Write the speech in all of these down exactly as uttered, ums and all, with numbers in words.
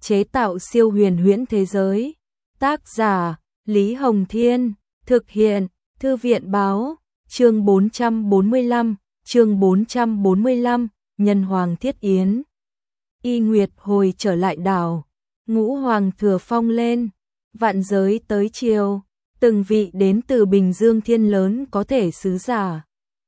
chế tạo siêu huyền huyễn thế giới. Tác giả Lý Hồng Thiên, thực hiện Thư viện Báo. Chương bốn trăm bốn mươi lăm, chương bốn trăm bốn mươi lăm, Nhân Hoàng Thiết Yến. Y Nguyệt hồi trở lại đảo, Ngũ Hoàng thừa phong lên, vạn giới tới chiều, từng vị đến từ Bình Dương Thiên lớn có thể sứ giả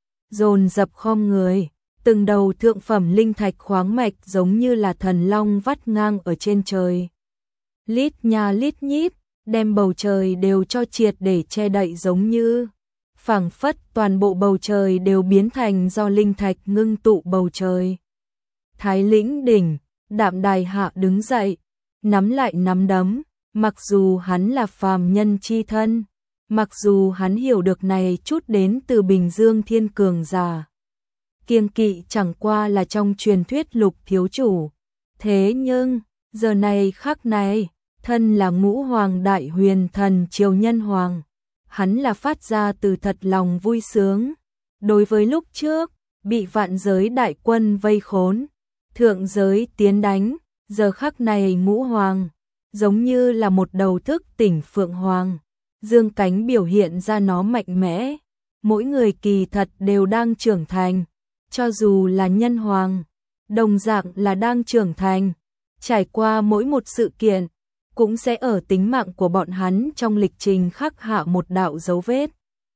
dồn dập khom người, từng đầu thượng phẩm linh thạch khoáng mạch giống như là thần long vắt ngang ở trên trời. Lít nha lít nhít, đem bầu trời đều cho triệt để che đậy, giống như phảng phất toàn bộ bầu trời đều biến thành do linh thạch ngưng tụ bầu trời. Thái Lĩnh đỉnh, Đạm Đài Hạ đứng dậy, nắm lại nắm đấm, mặc dù hắn là phàm nhân chi thân, mặc dù hắn hiểu được này chút đến từ Bình Dương Thiên cường giả, kiêng kỵ chẳng qua là trong truyền thuyết Lục thiếu chủ. Thế nhưng, giờ này khắc này, thân là Ngũ Hoàng Đại Huyền Thần Triều Nhân Hoàng, hắn là phát ra từ thật lòng vui sướng. Đối với lúc trước, bị vạn giới đại quân vây khốn, thượng giới tiến đánh, giờ khắc này Ngũ Hoàng, giống như là một đầu thức tỉnh Phượng Hoàng, dương cánh biểu hiện ra nó mạnh mẽ. Mỗi người kỳ thật đều đang trưởng thành, cho dù là Nhân Hoàng, đồng dạng là đang trưởng thành, trải qua mỗi một sự kiện, cũng sẽ ở tính mạng của bọn hắn trong lịch trình khắc hạ một đạo dấu vết.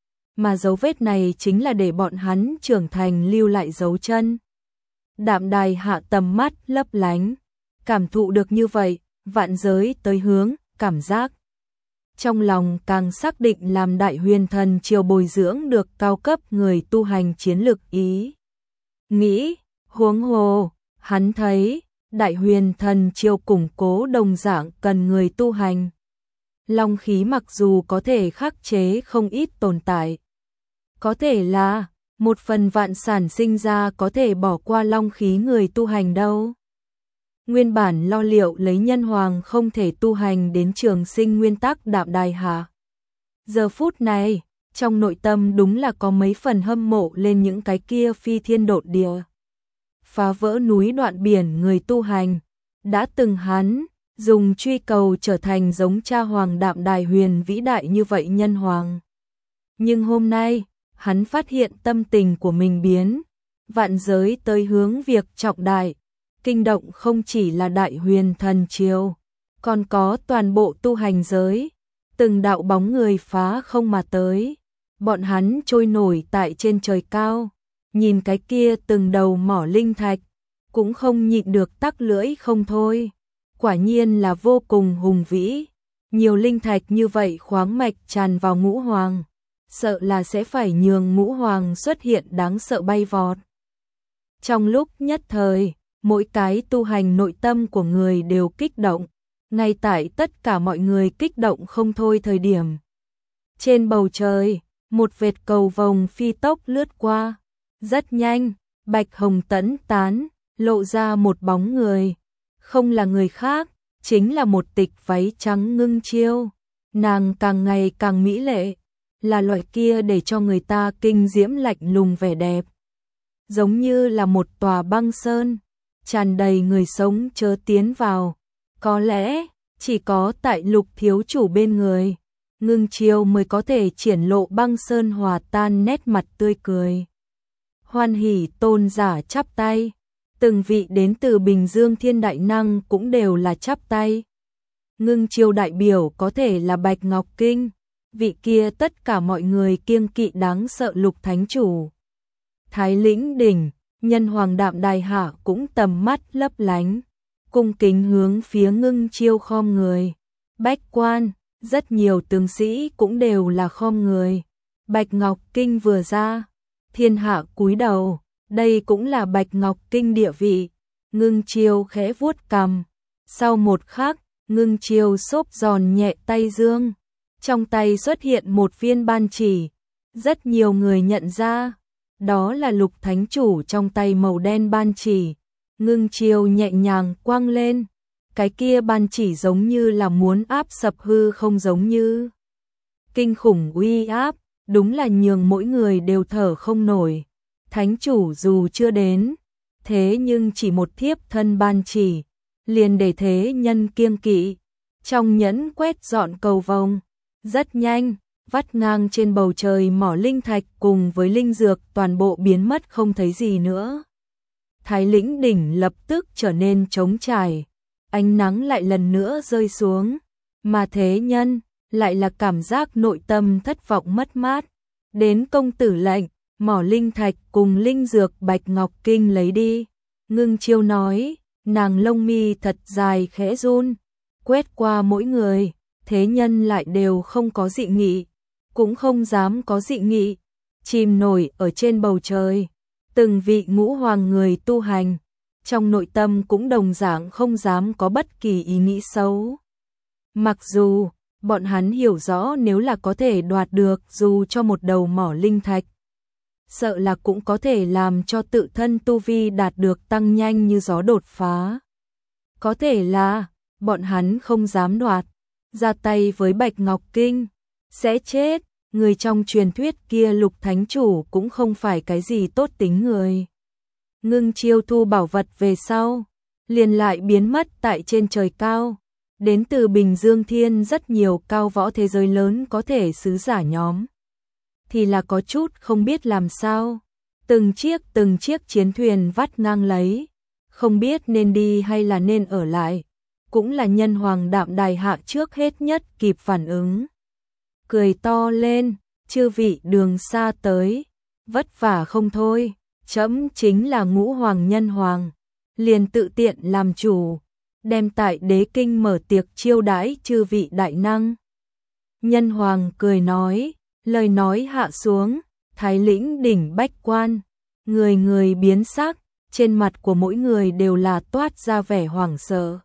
Mà dấu vết này chính là để bọn hắn trưởng thành lưu lại dấu chân. Đạm Đài Hạ tầm mắt lấp lánh, cảm thụ được như vậy, vạn giới tới hướng, cảm giác trong lòng càng xác định làm Đại Huyền Thần Triều bồi dưỡng được cao cấp người tu hành chiến lực ý. Nghĩ, huống hồ, hắn thấy, Đại Huyền Thần Triều củng cố đồng dạng cần người tu hành. Long khí mặc dù có thể khắc chế không ít tồn tại, có thể là một phần vạn sản sinh ra có thể bỏ qua long khí người tu hành đâu. Nguyên bản lo liệu lấy Nhân Hoàng không thể tu hành đến trường sinh nguyên tắc Đạm Đài Hạ, giờ phút này, trong nội tâm đúng là có mấy phần hâm mộ lên những cái kia phi thiên độn địa, phá vỡ núi đoạn biển người tu hành. Đã từng hắn dùng truy cầu trở thành giống cha Hoàng Đạm Đài Huyền vĩ đại như vậy Nhân Hoàng. Nhưng hôm nay, hắn phát hiện tâm tình của mình biến, vạn giới tới hướng việc trọng đại, kinh động không chỉ là Đại Huyền Thần Triều, còn có toàn bộ tu hành giới. Từng đạo bóng người phá không mà tới, bọn hắn trôi nổi tại trên trời cao, nhìn cái kia từng đầu mỏ linh thạch, cũng không nhịn được tắc lưỡi không thôi. Quả nhiên là vô cùng hùng vĩ, nhiều linh thạch như vậy khoáng mạch tràn vào Ngũ Hoàng, sợ là sẽ phải nhường Ngũ Hoàng xuất hiện đáng sợ bay vọt. Trong lúc nhất thời, mỗi cái tu hành nội tâm của người đều kích động, ngay tại tất cả mọi người kích động không thôi thời điểm. Trên bầu trời, một vệt cầu vồng phi tốc lướt qua, rất nhanh, bạch hồng tẫn tán, lộ ra một bóng người, không là người khác, chính là một tịch váy trắng Ngưng Chiêu. Nàng càng ngày càng mỹ lệ, là loại kia để cho người ta kinh diễm lạnh lùng vẻ đẹp, giống như là một tòa băng sơn, tràn đầy người sống chớ tiến vào. Có lẽ, chỉ có tại Lục thiếu chủ bên người, Ngưng Chiêu mới có thể triển lộ băng sơn hòa tan nét mặt tươi cười. Hoan hỉ tôn giả chắp tay, từng vị đến từ Bình Dương Thiên đại năng cũng đều là chắp tay. Ngưng Chiêu đại biểu có thể là Bạch Ngọc Kinh, vị kia tất cả mọi người kiêng kỵ đáng sợ Lục thánh chủ. Thái Lĩnh đỉnh, Nhân Hoàng Đạm Đài Hạ cũng tầm mắt lấp lánh, cung kính hướng phía Ngưng Chiêu khom người. Bách quan, rất nhiều tướng sĩ cũng đều là khom người. Bạch Ngọc Kinh vừa ra, thiên hạ cúi đầu, đây cũng là Bạch Ngọc Kinh địa vị. Ngưng Chiêu khẽ vuốt cằm, sau một khắc, Ngưng Chiêu xốp giòn nhẹ tay dương, trong tay xuất hiện một viên ban chỉ. Rất nhiều người nhận ra, đó là Lục thánh chủ trong tay màu đen ban chỉ. Ngưng Chiêu nhẹ nhàng quăng lên, cái kia ban chỉ giống như là muốn áp sập hư không, giống như kinh khủng uy áp, đúng là nhường mỗi người đều thở không nổi. Thánh chủ dù chưa đến, thế nhưng chỉ một thiếp thân ban chỉ, liền để thế nhân kiêng kỵ. Trong nhẫn quét dọn cầu vồng, rất nhanh, vắt ngang trên bầu trời mỏ linh thạch cùng với linh dược toàn bộ biến mất không thấy gì nữa. Thái lĩnh đỉnh lập tức trở nên trống trải, ánh nắng lại lần nữa rơi xuống, mà thế nhân lại là cảm giác nội tâm thất vọng mất mát. Đến công tử lệnh, mỏ linh thạch cùng linh dược Bạch Ngọc Kinh lấy đi. Ngưng Chiêu nói, nàng lông mi thật dài khẽ run, quét qua mỗi người, thế nhân lại đều không có dị nghị, cũng không dám có dị nghị, chìm nổi ở trên bầu trời. Từng vị ngũ hoàng người tu hành, trong nội tâm cũng đồng dạng không dám có bất kỳ ý nghĩ xấu. Mặc dù, bọn hắn hiểu rõ nếu là có thể đoạt được dù cho một đầu mỏ linh thạch, sợ là cũng có thể làm cho tự thân tu vi đạt được tăng nhanh như gió đột phá. Có thể là, bọn hắn không dám đoạt, ra tay với Bạch Ngọc Kinh, sẽ chết. Người trong truyền thuyết kia Lục Thánh Chủ cũng không phải cái gì tốt tính người. Ngưng Chiêu thu bảo vật về sau, liền lại biến mất tại trên trời cao. Đến từ Bình Dương Thiên rất nhiều cao võ thế giới lớn có thể sứ giả nhóm. Thì là có chút không biết làm sao. Từng chiếc từng chiếc chiến thuyền vắt ngang lấy. Không biết nên đi hay là nên ở lại. Cũng là nhân hoàng Đạm Đài Hạ trước hết nhất kịp phản ứng. Cười to lên, chư vị đường xa tới, vất vả không thôi, trẫm chính là ngũ hoàng nhân hoàng, liền tự tiện làm chủ, đem tại đế kinh mở tiệc chiêu đãi chư vị đại năng. Nhân hoàng cười nói, lời nói hạ xuống, thái lĩnh đỉnh bách quan, người người biến sắc, trên mặt của mỗi người đều là toát ra vẻ hoảng sợ.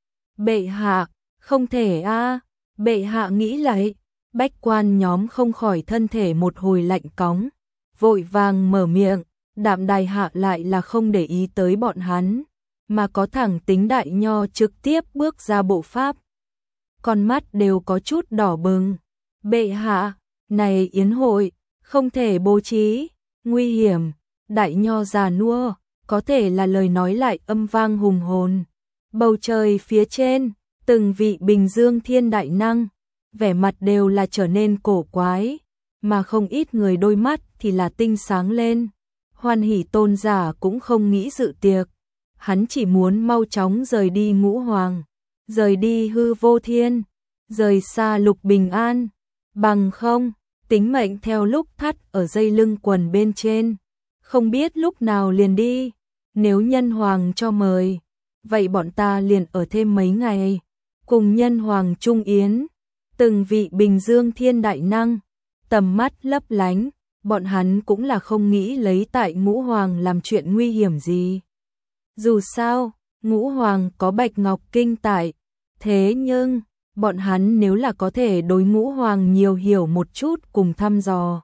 Bệ hạ, không thể a, bệ hạ nghĩ lại. Bách quan nhóm không khỏi thân thể một hồi lạnh cóng, vội vàng mở miệng, Đạm Đài Hạ lại là không để ý tới bọn hắn, mà có thẳng tính đại nho trực tiếp bước ra bộ pháp. Con mắt đều có chút đỏ bừng. Bệ hạ, này yến hội, không thể bố trí, nguy hiểm, đại nho già nua, có thể là lời nói lại âm vang hùng hồn. Bầu trời phía trên, từng vị Bình Dương Thiên đại năng, vẻ mặt đều là trở nên cổ quái, mà không ít người đôi mắt thì là tinh sáng lên. Hoan Hỷ Tôn giả cũng không nghĩ dự tiệc, hắn chỉ muốn mau chóng rời đi ngũ hoàng, rời đi hư vô thiên, rời xa Lục Bình An, bằng không, tính mệnh theo lúc thắt ở dây lưng quần bên trên, không biết lúc nào liền đi. Nếu nhân hoàng cho mời, vậy bọn ta liền ở thêm mấy ngày, cùng nhân hoàng chung yến. Từng vị Bình Dương Thiên đại năng, tầm mắt lấp lánh, bọn hắn cũng là không nghĩ lấy tại ngũ hoàng làm chuyện nguy hiểm gì. Dù sao, ngũ hoàng có Bạch Ngọc Kinh tại, thế nhưng, bọn hắn nếu là có thể đối ngũ hoàng nhiều hiểu một chút cùng thăm dò,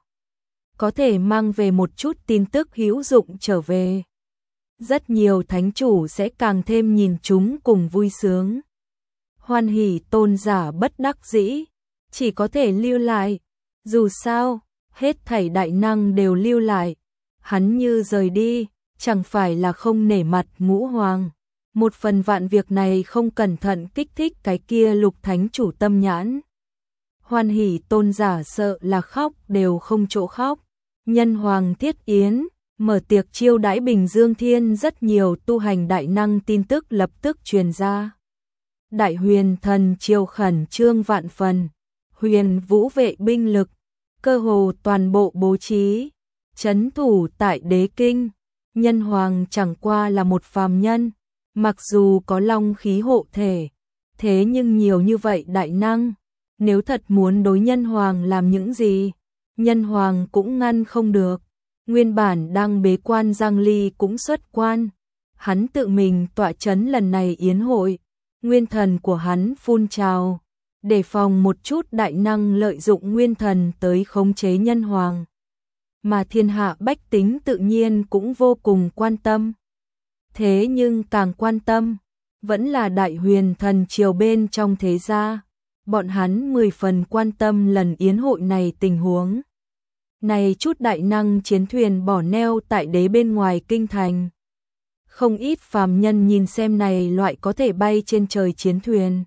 có thể mang về một chút tin tức hữu dụng trở về. Rất nhiều thánh chủ sẽ càng thêm nhìn chúng cùng vui sướng. Hoan Hỷ Tôn giả bất đắc dĩ, chỉ có thể lưu lại. Dù sao, hết thảy đại năng đều lưu lại. Hắn như rời đi, chẳng phải là không nể mặt ngũ hoàng. Một phần vạn việc này không cẩn thận kích thích cái kia Lục Thánh Chủ tâm nhãn. Hoan Hỷ Tôn giả sợ là khóc đều không chỗ khóc. Nhân hoàng thiết yến, mở tiệc chiêu đãi Bình Dương Thiên, rất nhiều tu hành đại năng tin tức lập tức truyền ra. Đại huyền thần triều khẩn trương vạn phần, huyền vũ vệ binh lực, cơ hồ toàn bộ bố trí, trấn thủ tại đế kinh. Nhân hoàng chẳng qua là một phàm nhân, mặc dù có long khí hộ thể, thế nhưng nhiều như vậy đại năng, nếu thật muốn đối nhân hoàng làm những gì, nhân hoàng cũng ngăn không được. Nguyên bản đang bế quan Giang Ly cũng xuất quan, hắn tự mình tọa chấn lần này yến hội, nguyên thần của hắn phun trào, để phòng một chút đại năng lợi dụng nguyên thần tới khống chế nhân hoàng. Mà thiên hạ bách tính tự nhiên cũng vô cùng quan tâm. Thế nhưng càng quan tâm, vẫn là đại huyền thần triều bên trong thế gia. Bọn hắn mười phần quan tâm lần yến hội này tình huống. Này chút đại năng chiến thuyền bỏ neo tại đế bên ngoài kinh thành. Không ít phàm nhân nhìn xem này loại có thể bay trên trời chiến thuyền.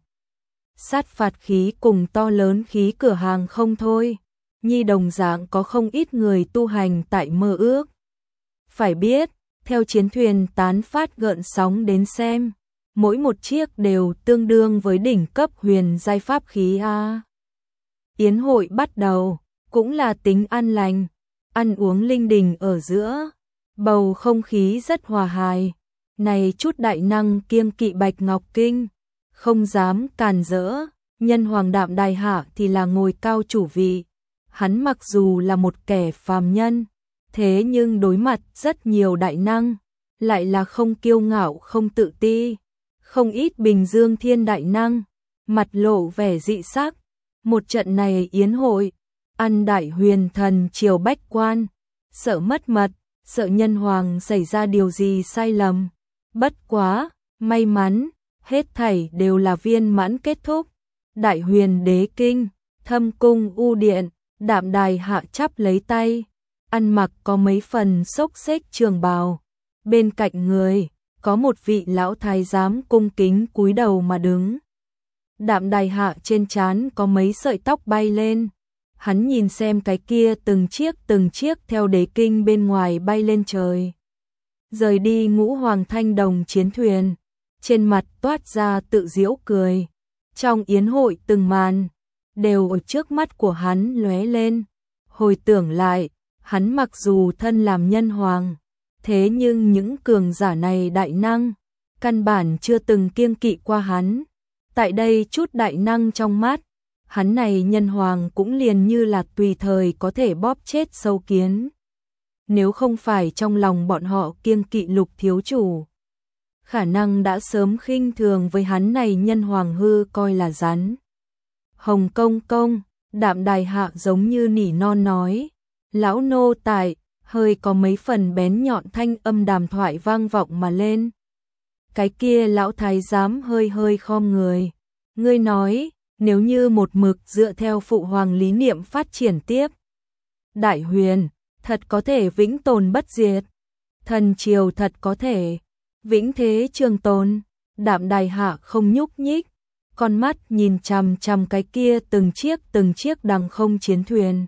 Sát phạt khí cùng to lớn khí cửa hàng không thôi, nhi đồng dạng có không ít người tu hành tại mơ ước. Phải biết, theo chiến thuyền tán phát gợn sóng đến xem, mỗi một chiếc đều tương đương với đỉnh cấp huyền giai pháp khí a. Yến hội bắt đầu, cũng là tính an lành, ăn uống linh đình ở giữa, bầu không khí rất hòa hài. Này chút đại năng kiêng kỵ Bạch Ngọc Kinh, không dám càn rỡ, nhân hoàng Đạm Đài Hạ thì là ngồi cao chủ vị. Hắn mặc dù là một kẻ phàm nhân, thế nhưng đối mặt rất nhiều đại năng, lại là không kiêu ngạo không tự ti. Không ít Bình Dương Thiên đại năng, mặt lộ vẻ dị sắc. Một trận này yến hội, ăn đại huyền thần triều bách quan, sợ mất mật, sợ nhân hoàng xảy ra điều gì sai lầm. Bất quá, may mắn, hết thảy đều là viên mãn kết thúc. Đại huyền đế kinh, thâm cung u điện, Đạm Đài Hạ chắp lấy tay, ăn mặc có mấy phần xốc xếch trường bào. Bên cạnh người, có một vị lão thái giám cung kính cúi đầu mà đứng. Đạm Đài Hạ trên trán có mấy sợi tóc bay lên. Hắn nhìn xem cái kia từng chiếc từng chiếc theo đế kinh bên ngoài bay lên trời. Rời đi ngũ hoàng thanh đồng chiến thuyền, trên mặt toát ra tự giễu cười. Trong yến hội từng màn, đều ở trước mắt của hắn lóe lên. Hồi tưởng lại, hắn mặc dù thân làm nhân hoàng, thế nhưng những cường giả này đại năng, căn bản chưa từng kiêng kỵ qua hắn. Tại đây chút đại năng trong mắt, hắn này nhân hoàng cũng liền như là tùy thời có thể bóp chết sâu kiến. Nếu không phải trong lòng bọn họ kiêng kỵ Lục thiếu chủ, khả năng đã sớm khinh thường với hắn này nhân hoàng hư coi là rắn. Hồng công công, Đạm Đài Hạ giống như nỉ non nói, lão nô tại, hơi có mấy phần bén nhọn thanh âm đàm thoại vang vọng mà lên. Cái kia lão thái giám hơi hơi khom người, ngươi nói, nếu như một mực dựa theo phụ hoàng lý niệm phát triển tiếp, đại huyền thật có thể vĩnh tồn bất diệt, thần triều thật có thể vĩnh thế trường tồn. Đạm Đài Hạ không nhúc nhích, con mắt nhìn chằm chằm cái kia từng chiếc từng chiếc đằng không chiến thuyền.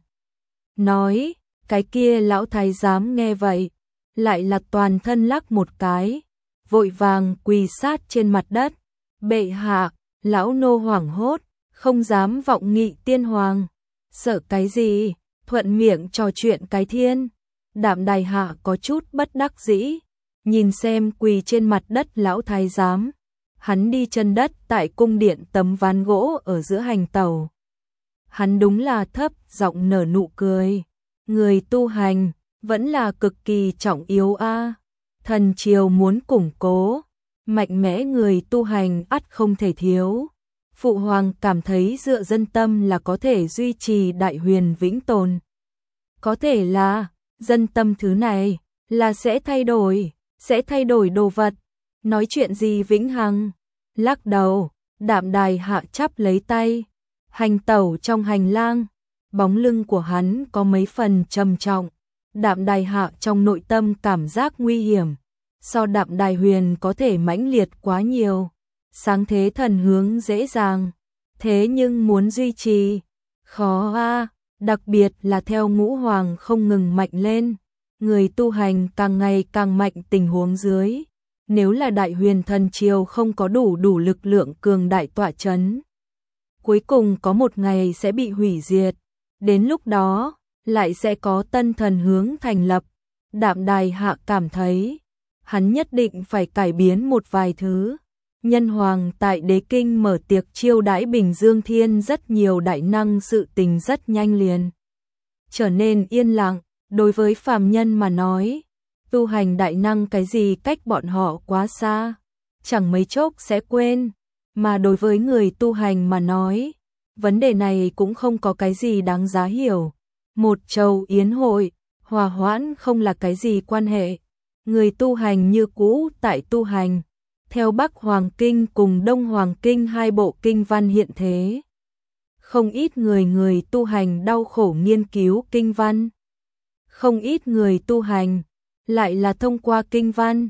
Nói, cái kia lão thái giám nghe vậy, lại là toàn thân lắc một cái, vội vàng quỳ sát trên mặt đất. Bệ hạ, lão nô hoảng hốt, không dám vọng nghị tiên hoàng. Sợ cái gì, thuận miệng trò chuyện cái thiên. Đạm Đài Hạ có chút bất đắc dĩ, nhìn xem quỳ trên mặt đất lão thái giám. Hắn đi chân đất tại cung điện tấm ván gỗ ở giữa hành tàu. Hắn đúng là thấp giọng nở nụ cười. Người tu hành, vẫn là cực kỳ trọng yếu a. Thần triều muốn củng cố, mạnh mẽ người tu hành ắt không thể thiếu. Phụ hoàng cảm thấy dựa dân tâm là có thể duy trì đại huyền vĩnh tồn. Có thể là, dân tâm thứ này, là sẽ thay đổi, sẽ thay đổi đồ vật. Nói chuyện gì vĩnh hằng? Lắc đầu, Đạm Đài Hạ chắp lấy tay, hành tẩu trong hành lang, bóng lưng của hắn có mấy phần trầm trọng. Đạm Đài Hạ trong nội tâm cảm giác nguy hiểm, so Đạm Đài Huyền có thể mãnh liệt quá nhiều. Sáng thế thần hướng dễ dàng, thế nhưng muốn duy trì, khó a, đặc biệt là theo ngũ hoàng không ngừng mạnh lên, người tu hành càng ngày càng mạnh tình huống dưới. Nếu là đại huyền thần triều không có đủ đủ lực lượng cường đại tọa chấn, cuối cùng có một ngày sẽ bị hủy diệt. Đến lúc đó, lại sẽ có tân thần hướng thành lập. Đạm Đài Hạ cảm thấy, hắn nhất định phải cải biến một vài thứ. Nhân hoàng tại đế kinh mở tiệc chiêu đãi Bình Dương Thiên rất nhiều đại năng, sự tình rất nhanh liền trở nên yên lặng. Đối với phàm nhân mà nói, tu hành đại năng cái gì cách bọn họ quá xa, chẳng mấy chốc sẽ quên. Mà đối với người tu hành mà nói, vấn đề này cũng không có cái gì đáng giá hiểu. Một chầu yến hội, hòa hoãn không là cái gì quan hệ. Người tu hành như cũ tại tu hành, theo Bắc Hoàng Kinh cùng Đông Hoàng Kinh hai bộ kinh văn hiện thế. Không ít người người tu hành đau khổ nghiên cứu kinh văn. Không ít người tu hành lại là thông qua kinh văn,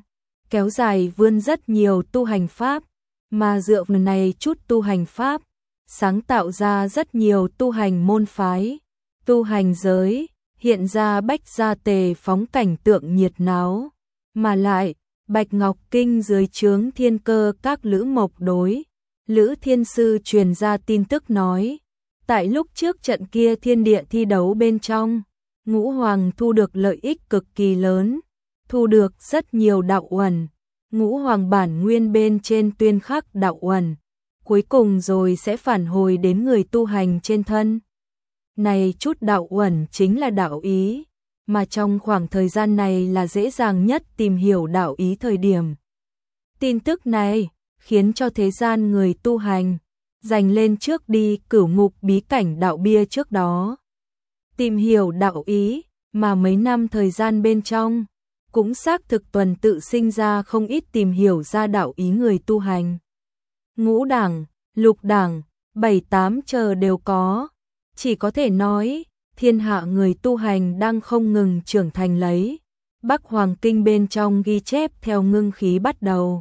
kéo dài vươn rất nhiều tu hành pháp, mà dựa vào này chút tu hành pháp, sáng tạo ra rất nhiều tu hành môn phái, tu hành giới, hiện ra Bách Gia Tề phóng cảnh tượng nhiệt náo, mà lại, Bạch Ngọc Kinh dưới trướng Thiên Cơ các Lữ Mộc đối, Lữ Thiên Sư truyền ra tin tức nói, tại lúc trước trận kia thiên địa thi đấu bên trong, Ngũ Hoàng thu được lợi ích cực kỳ lớn, thu được rất nhiều đạo uẩn, Ngũ Hoàng bản nguyên bên trên tuyên khắc đạo uẩn, cuối cùng rồi sẽ phản hồi đến người tu hành trên thân. Này chút đạo uẩn chính là đạo ý, mà trong khoảng thời gian này là dễ dàng nhất tìm hiểu đạo ý thời điểm. Tin tức này khiến cho thế gian người tu hành dành lên trước đi cửu ngục bí cảnh đạo bia trước đó. Tìm hiểu đạo ý mà mấy năm thời gian bên trong cũng xác thực tuần tự sinh ra không ít tìm hiểu ra đạo ý người tu hành. Ngũ đẳng, lục đẳng, bảy tám chờ đều có, chỉ có thể nói thiên hạ người tu hành đang không ngừng trưởng thành lấy. Bắc Hoàng Kinh bên trong ghi chép theo ngưng khí bắt đầu,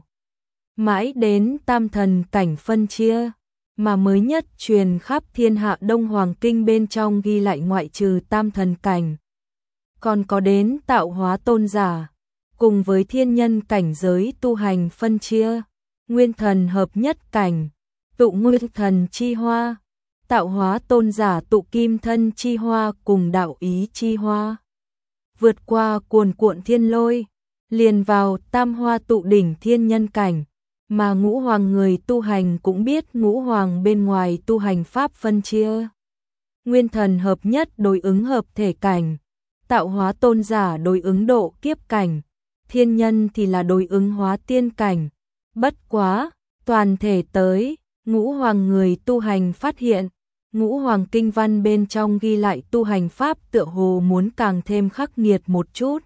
mãi đến tam thần cảnh phân chia, mà mới nhất truyền khắp thiên hạ Đông Hoàng Kinh bên trong ghi lại ngoại trừ tam thần cảnh. Còn có đến tạo hóa tôn giả, cùng với thiên nhân cảnh giới tu hành phân chia, nguyên thần hợp nhất cảnh, tụ nguyên thần chi hoa, tạo hóa tôn giả tụ kim thân chi hoa cùng đạo ý chi hoa. Vượt qua cuồn cuộn thiên lôi, liền vào tam hoa tụ đỉnh thiên nhân cảnh, mà ngũ hoàng người tu hành cũng biết ngũ hoàng bên ngoài tu hành pháp phân chia. Nguyên thần hợp nhất đối ứng hợp thể cảnh, tạo hóa tôn giả đối ứng độ kiếp cảnh, thiên nhân thì là đối ứng hóa tiên cảnh. Bất quá, toàn thể tới, ngũ hoàng người tu hành phát hiện, ngũ hoàng kinh văn bên trong ghi lại tu hành pháp tựa hồ muốn càng thêm khắc nghiệt một chút.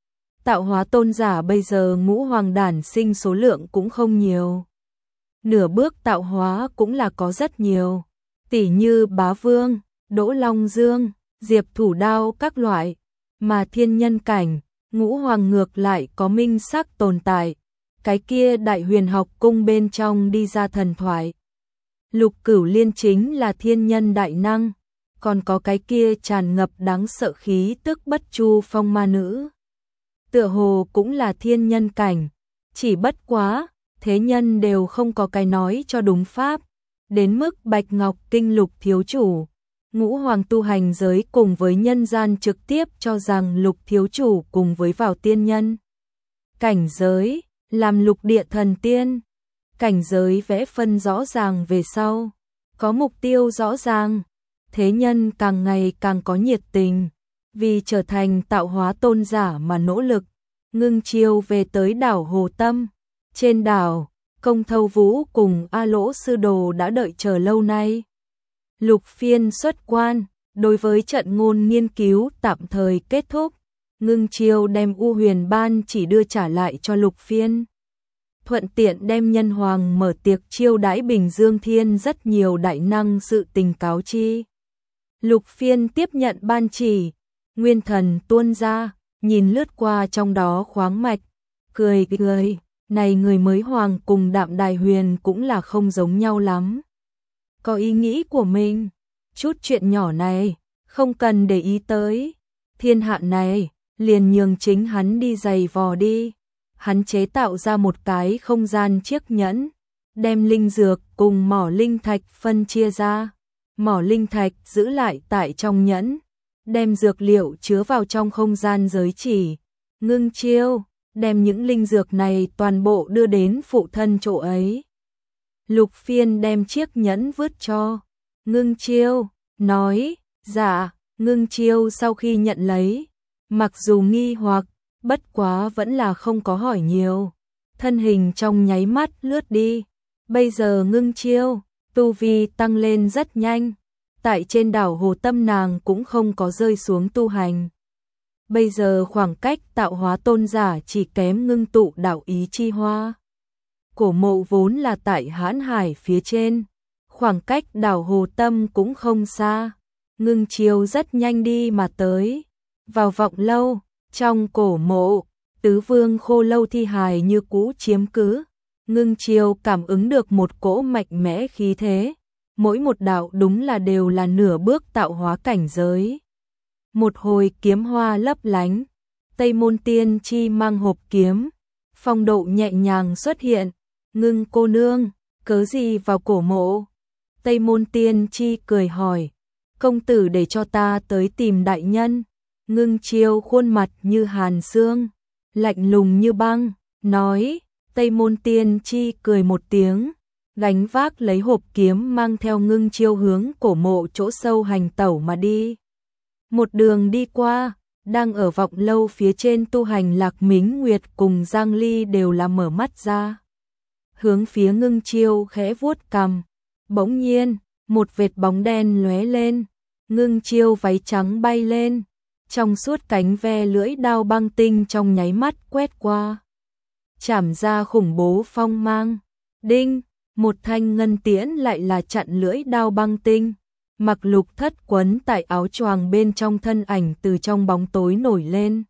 Tạo hóa tôn giả bây giờ ngũ hoàng đản sinh số lượng cũng không nhiều. Nửa bước tạo hóa cũng là có rất nhiều, tỷ như Bá Vương, Đỗ Long Dương, Diệp Thủ Đao các loại, mà thiên nhân cảnh, ngũ hoàng ngược lại có minh sắc tồn tại, cái kia Đại Huyền Học Cung bên trong đi ra thần thoại. Lục Cửu Liên chính là thiên nhân đại năng, còn có cái kia tràn ngập đáng sợ khí tức Bất Chu Phong ma nữ, tựa hồ cũng là thiên nhân cảnh, chỉ bất quá, thế nhân đều không có cái nói cho đúng pháp, đến mức Bạch Ngọc Kinh Lục thiếu chủ, ngũ hoàng tu hành giới cùng với nhân gian trực tiếp cho rằng Lục thiếu chủ cùng với vào tiên nhân cảnh giới, làm lục địa thần tiên, cảnh giới vẽ phân rõ ràng về sau, có mục tiêu rõ ràng, thế nhân càng ngày càng có nhiệt tình, vì trở thành tạo hóa tôn giả mà nỗ lực, ngưng chiêu về tới đảo Hồ Tâm. Trên đảo, Công Thâu Vũ cùng A Lỗ Sư Đồ đã đợi chờ lâu nay. Lục Phiên xuất quan, đối với trận ngôn nghiên cứu tạm thời kết thúc, ngưng chiêu đem U Huyền Ban chỉ đưa trả lại cho Lục Phiên. Thuận tiện đem nhân hoàng mở tiệc chiêu đãi Bình Dương Thiên rất nhiều đại năng sự tình cáo chi. Lục Phiên tiếp nhận ban chỉ, nguyên thần tuôn ra, nhìn lướt qua trong đó khoáng mạch, cười cười, này người mới hoàng cùng Đạm Đài Huyền cũng là không giống nhau lắm. Có ý nghĩ của mình, chút chuyện nhỏ này, không cần để ý tới, thiên hạ này, liền nhường chính hắn đi giày vò đi. Hắn chế tạo ra một cái không gian chiếc nhẫn, đem linh dược cùng mỏ linh thạch phân chia ra, mỏ linh thạch giữ lại tại trong nhẫn, đem dược liệu chứa vào trong không gian giới chỉ, ngưng chiêu, đem những linh dược này toàn bộ đưa đến phụ thân chỗ ấy. Lục Phiên đem chiếc nhẫn vứt cho ngưng chiêu, nói, dạ, ngưng chiêu sau khi nhận lấy, mặc dù nghi hoặc, bất quá vẫn là không có hỏi nhiều, thân hình trong nháy mắt lướt đi. Bây giờ ngưng chiêu, tu vi tăng lên rất nhanh, tại trên đảo Hồ Tâm nàng cũng không có rơi xuống tu hành. Bây giờ khoảng cách tạo hóa tôn giả chỉ kém ngưng tụ đạo ý chi hoa. Cổ Mộ vốn là tại Hãn Hải phía trên, khoảng cách đảo Hồ Tâm cũng không xa, ngưng chiêu rất nhanh đi mà tới, vào vọng lâu. Trong Cổ Mộ, Tứ vương khô lâu thi hài như cũ chiếm cứ, Ngưng Chiêu cảm ứng được một cỗ mạnh mẽ khí thế, mỗi một đạo đúng là đều là nửa bước tạo hóa cảnh giới. Một hồi kiếm hoa lấp lánh, Tây Môn Tiên Chi mang hộp kiếm, phong độ nhẹ nhàng xuất hiện, Ngưng cô nương, cớ gì vào cổ mộ? Tây Môn Tiên Chi cười hỏi, công tử để cho ta tới tìm đại nhân. Ngưng Chiêu khuôn mặt như hàn xương, lạnh lùng như băng, nói. Tây Môn Tiên Chi cười một tiếng, gánh vác lấy hộp kiếm mang theo Ngưng Chiêu hướng cổ mộ chỗ sâu hành tẩu mà đi. Một đường đi qua, đang ở vọng lâu phía trên tu hành Lạc Mính Nguyệt cùng Giang Ly đều là mở mắt ra. Hướng phía Ngưng Chiêu khẽ vuốt cằm, bỗng nhiên, một vệt bóng đen lóe lên, Ngưng Chiêu váy trắng bay lên, trong suốt cánh ve lưỡi đao băng tinh trong nháy mắt quét qua. Chảm ra khủng bố phong mang, đinh, một thanh ngân tiễn lại là chặn lưỡi đao băng tinh, Mặc Lục Thất quấn tại áo choàng bên trong thân ảnh từ trong bóng tối nổi lên.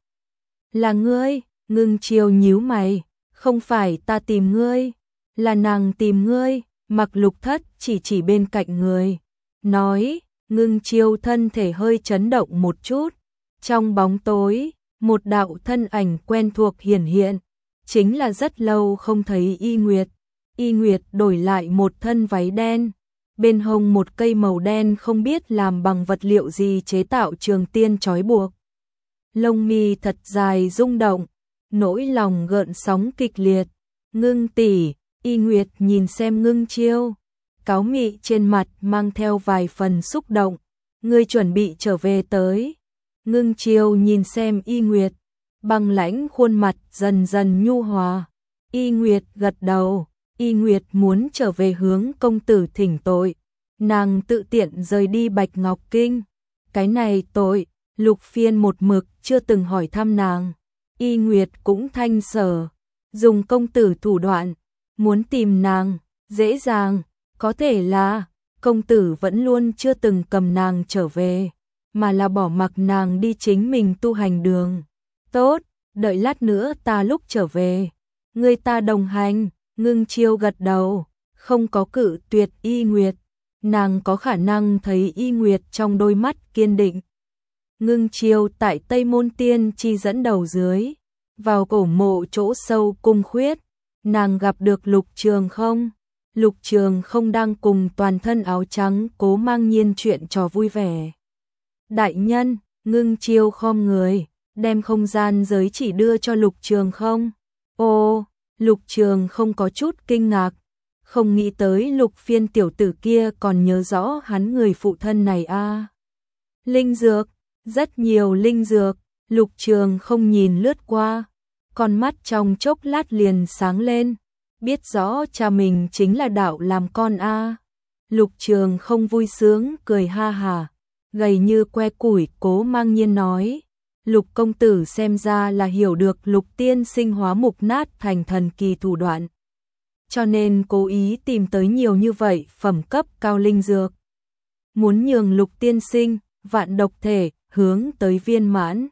Là ngươi? Ngưng Chiêu nhíu mày, không phải ta tìm ngươi, là nàng tìm ngươi. Mặc Lục Thất chỉ chỉ bên cạnh người, nói. Ngưng Chiêu thân thể hơi chấn động một chút, trong bóng tối, một đạo thân ảnh quen thuộc hiển hiện. Chính là rất lâu không thấy Y Nguyệt. Y Nguyệt đổi lại một thân váy đen, bên hông một cây màu đen không biết làm bằng vật liệu gì chế tạo trường tiên trói buộc. Lông mi thật dài rung động, nỗi lòng gợn sóng kịch liệt. Ngưng tỷ, Y Nguyệt nhìn xem Ngưng Chiêu, cáu mị trên mặt mang theo vài phần xúc động. Ngươi chuẩn bị trở về tới. Ngưng Chiêu nhìn xem Y Nguyệt, băng lãnh khuôn mặt dần dần nhu hòa. Y Nguyệt gật đầu, Y Nguyệt muốn trở về hướng công tử thỉnh tội. Nàng tự tiện rời đi Bạch Ngọc Kinh. Cái này tội, Lục Phiên một mực chưa từng hỏi thăm nàng. Y Nguyệt cũng thanh sở, dùng công tử thủ đoạn, muốn tìm nàng, dễ dàng, có thể là công tử vẫn luôn chưa từng cầm nàng trở về, mà là bỏ mặc nàng đi chính mình tu hành đường. Tốt, đợi lát nữa ta lúc trở về, người ta đồng hành. Ngưng Chiêu gật đầu, không có cự tuyệt Y Nguyệt. Nàng có khả năng thấy Y Nguyệt trong đôi mắt kiên định. Ngưng Chiêu tại Tây Môn Tiên Chi dẫn đầu dưới, vào cổ mộ chỗ sâu cung khuyết, nàng gặp được Lục Trường Không. Lục Trường Không đang cùng toàn thân áo trắng Cố Mang Nhiên chuyện trò vui vẻ. Đại nhân, Ngưng Chiêu khom người, đem không gian giới chỉ đưa cho Lục Trường Không. Ô, Lục Trường Không có chút kinh ngạc, không nghĩ tới Lục Phiên tiểu tử kia còn nhớ rõ hắn người phụ thân này a. À. Linh dược, rất nhiều linh dược. Lục Trường Không nhìn lướt qua, con mắt trong chốc lát liền sáng lên, biết rõ cha mình chính là đạo làm con a. À. Lục Trường Không vui sướng cười ha hà, gầy như que củi. Cố Mang Nhiên nói, Lục công tử xem ra là hiểu được Lục tiên sinh hóa mục nát thành thần kỳ thủ đoạn, cho nên cố ý tìm tới nhiều như vậy phẩm cấp cao linh dược, muốn nhường Lục tiên sinh vạn độc thể hướng tới viên mãn.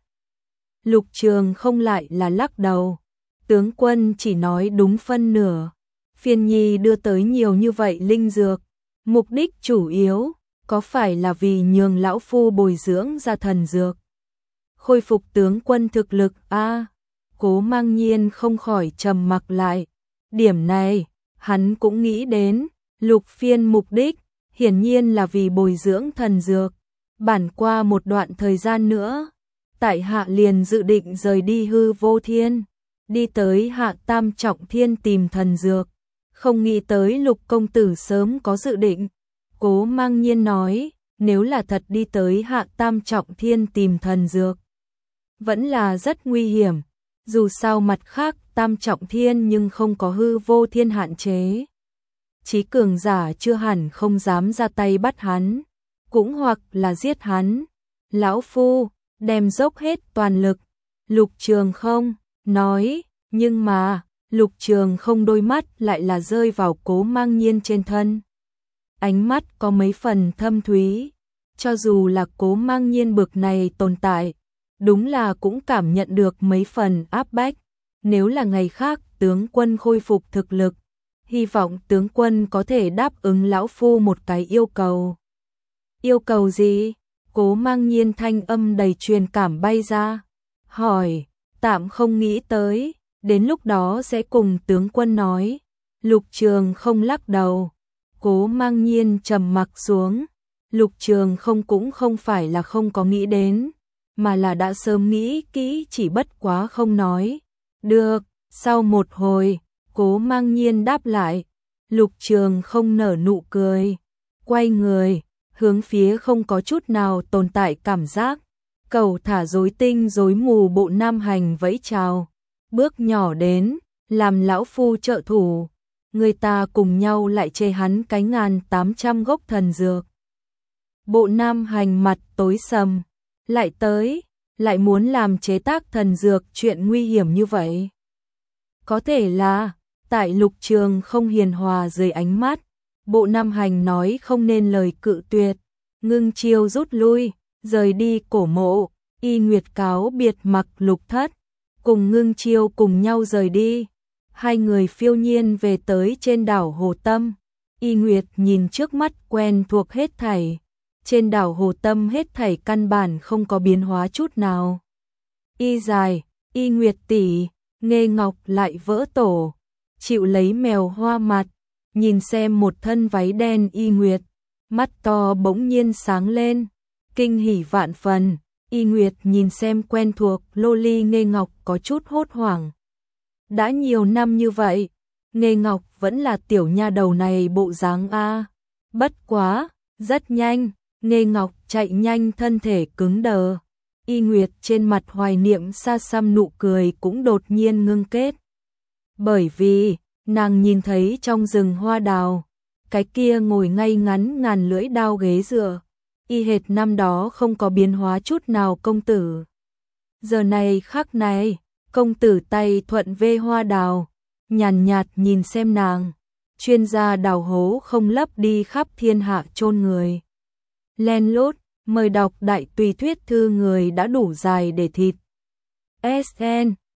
Lục Trường Không lại là lắc đầu, tướng quân chỉ nói đúng phân nửa. Phiên nhi đưa tới nhiều như vậy linh dược, mục đích chủ yếu có phải là vì nhường lão phu bồi dưỡng ra thần dược, khôi phục tướng quân thực lực a? À, Cố Mang Nhiên không khỏi trầm mặc lại. Điểm này, hắn cũng nghĩ đến. Lục Phiên mục đích hiển nhiên là vì bồi dưỡng thần dược. Bản qua một đoạn thời gian nữa, tại hạ liền dự định rời đi Hư Vô Thiên, đi tới Hạ Tam Trọng Thiên tìm thần dược. Không nghĩ tới Lục công tử sớm có dự định. Cố Mang Nhiên nói, nếu là thật đi tới Hạ Tam Trọng Thiên tìm thần dược, vẫn là rất nguy hiểm. Dù sao mặt khác Tam Trọng Thiên nhưng không có Hư Vô Thiên hạn chế, chí cường giả chưa hẳn không dám ra tay bắt hắn, cũng hoặc là giết hắn. Lão phu đem dốc hết toàn lực. Lục Trường Không nói, nhưng mà Lục Trường Không đôi mắt lại là rơi vào Cố Mang Nhiên trên thân, ánh mắt có mấy phần thâm thúy. Cho dù là Cố Mang Nhiên bực này tồn tại, đúng là cũng cảm nhận được mấy phần áp bách. nếu là ngày khác tướng quân khôi phục thực lực, hy vọng tướng quân có thể đáp ứng lão phu một cái yêu cầu. Yêu cầu gì? Cố Mang Nhiên thanh âm đầy truyền cảm bay ra, hỏi, tạm không nghĩ tới, đến lúc đó sẽ cùng tướng quân nói. Lục Trường không lắc đầu, Cố Mang Nhiên trầm mặc xuống. Lục Trường không cũng không phải là không có nghĩ đến, mà là đã sớm nghĩ kỹ, chỉ bất quá không nói. Được, sau một hồi, Cố Mang Nhiên đáp lại. Lục Trường không nở nụ cười, quay người, hướng phía không có chút nào tồn tại cảm giác, cầu thả rối tinh rối mù Bộ Nam Hành vẫy chào, bước nhỏ đến, làm lão phu trợ thủ, người ta cùng nhau lại chê hắn cái ngàn tám trăm gốc thần dược. Bộ Nam Hành mặt tối sầm, lại tới, lại muốn làm chế tác thần dược chuyện nguy hiểm như vậy. Có thể là, tại Lục Trường không hiền hòa dưới ánh mắt, Bộ Nam Hành nói không nên lời cự tuyệt, ngưng chiêu rút lui, rời đi cổ mộ, Y Nguyệt cáo biệt mặc Lục Thất, cùng ngưng chiêu cùng nhau rời đi. Hai người phiêu nhiên về tới trên đảo Hồ Tâm, Y Nguyệt nhìn trước mắt quen thuộc hết thảy, trên đảo Hồ Tâm hết thảy căn bản không có biến hóa chút nào. Y dài, Y Nguyệt tỷ, Nghê Ngọc lại vỡ tổ, chịu lấy mèo hoa mặt, nhìn xem một thân váy đen Y Nguyệt, mắt to bỗng nhiên sáng lên, kinh hỉ vạn phần. Y Nguyệt nhìn xem quen thuộc Loli Nghê Ngọc có chút hốt hoảng. Đã nhiều năm như vậy, Nghê Ngọc vẫn là tiểu nha đầu này bộ dáng a. Bất quá, rất nhanh, Nghê Ngọc chạy nhanh thân thể cứng đờ. Y Nguyệt trên mặt hoài niệm xa xăm nụ cười cũng đột nhiên ngưng kết. Bởi vì, nàng nhìn thấy trong rừng hoa đào, cái kia ngồi ngay ngắn ngàn lưỡi đao ghế dựa, y hệt năm đó không có biến hóa chút nào công tử. Giờ này khắc này, công tử tay thuận vê hoa đào, nhàn nhạt, nhạt nhìn xem nàng, chuyên gia đào hố không lấp đi khắp thiên hạ chôn người. Len lút, mời đọc đại tùy thuyết thư người đã đủ dài để thịt. ét en